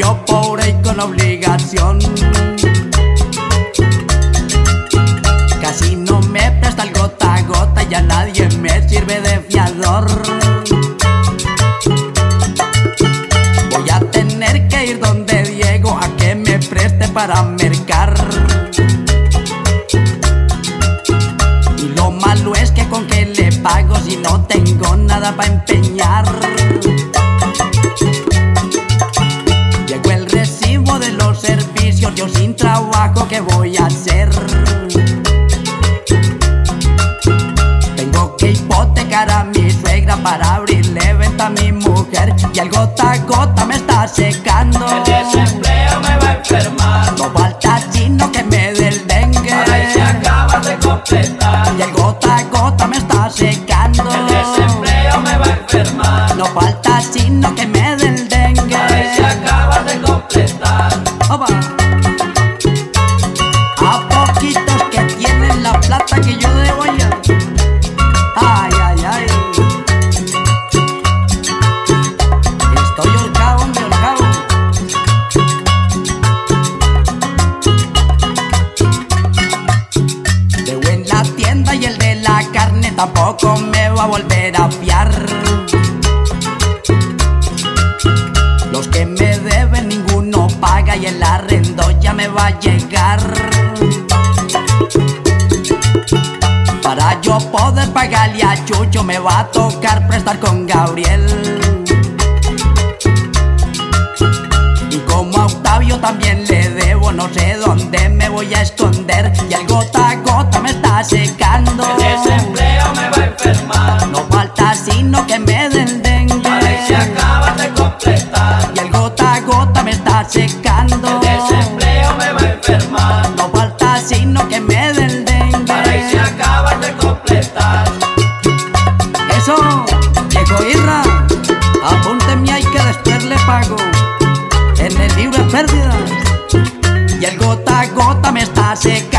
medio pobre y con obligación. Casi no me presta el gota a gota y a nadie me sirve de fiador. Voy a tener que ir donde Diego a que me preste para mercar. Y lo malo es que con que le pago si no tengo nada para empeñar. Llegó el recibo de los servicios, yo sin trabajo, ¿qué voy a hacer? Tengo que hipotecar a mi suegra para abrirle venta a mi mujer. Y el gota a gota me está secando. El desempleo me va a enfermar. No falta chino que me dé el dengue. Ahora se acaba de completar. Y el gota a gota me está secando. El desempleo me va a enfermar. No falta chino que me dé el dengue. Ahora se acaba de completar. Opa. A poquitos que tienen la plata que yo debo ya. Ay, ay, ay. Estoy horcado, hombre, horcado. Debo en la tienda y el de la carne tampoco me va a volver a fiar. Los que me deben ninguno paga y el arrendo ya me va a llegar. Para yo poder pagarle a Chucho me va a tocar prestar con Gabriel. Y como a Octavio también le debo, no sé dónde me voy a esconder. Y el gota a gota me está secando. El desempleo me va a enfermar. No falta sino que me den dengue. Ahora se acaba de completar. Y el gota a gota me está secando. El desempleo me va a enfermar. No falta sino que me den dengue. Ahora se acaba de completar. Eso, Diego Irra, apúnteme ahí que después le pago en el libro de pérdidas. Y el gota a gota me está secando.